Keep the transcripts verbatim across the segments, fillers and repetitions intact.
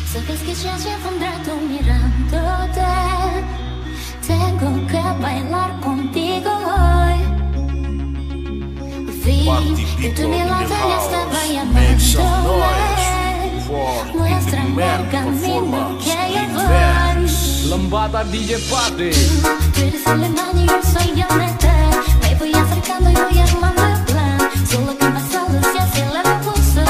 Sabes que ya llevo un rato mirándote. Tengo que bailar contigo hoy. Vi que tu mirada ya estaba llamándome. Muéstrame el camino que yo voy. Lembata D J Party. Tú eres alemán y yo soy Yonete. Me voy acercando y voy armando el plan. Solo que más solo se acelera el pulso.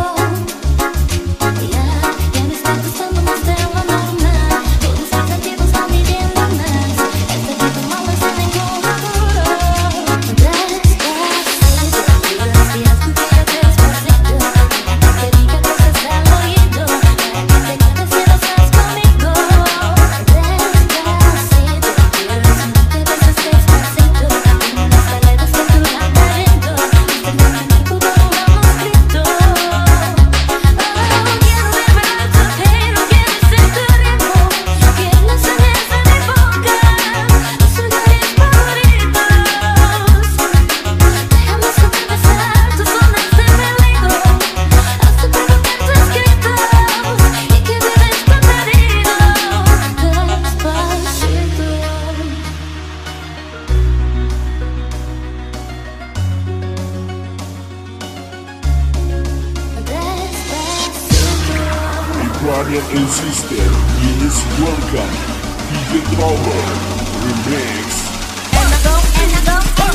Guardian and Sister, please welcome D J Power Remix. And I go, and I go.